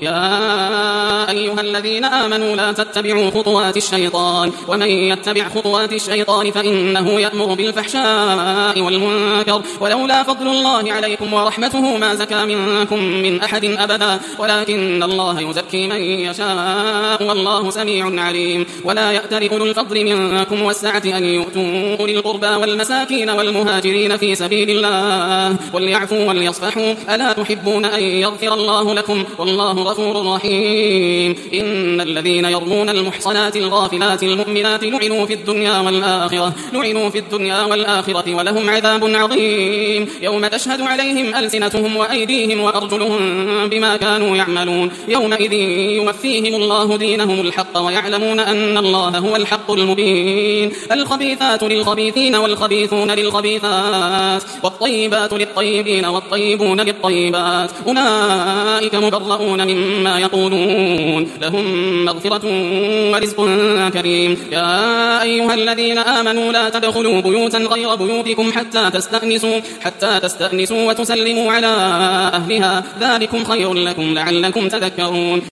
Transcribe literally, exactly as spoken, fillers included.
يا أيها الذين آمنوا لا تتبعوا خطوات الشيطان ومن يتبع خطوات الشيطان فإنه يأمر بالفحشاء والمنكر ولولا فضل الله عليكم ورحمته ما زكى منكم من أحد أبدا ولكن الله يزكي من يشاء والله سميع عليم. ولا يأتل أولو الفضل منكم والسعة أن يؤتوا أولي القربى والمساكين والمهاجرين في سبيل الله وليعفوا وليصفحوا ألا تحبون أن يغفر الله لكم والله غفور رحيم. إن الذين يرمون المحصنات الغافلات المؤمنات لعنوا في الدنيا والآخرة لعنوا في الدنيا والآخرة ولهم عذاب عظيم يوم تشهد عليهم ألسنتهم وأيديهم وأرجلهم بما كانوا يعملون يومئذ يوفيهم الله دينهم الحق ويعلمون أن الله هو الحق المبين. الخبيثات للخبيثين والخبيثون للخبيثات والطيبات للطيبين والطيبون للطيبات أولئك مبرؤون مما يقولون لهم مغفرة ورزق كريم. يا أيها الذين آمنوا لا تدخلوا بيوتا غير بيوتكم حتى تستأنسوا حتى تستأنسوا وتسلموا على أهلها ذلكم خير لكم لعلكم تذكرون.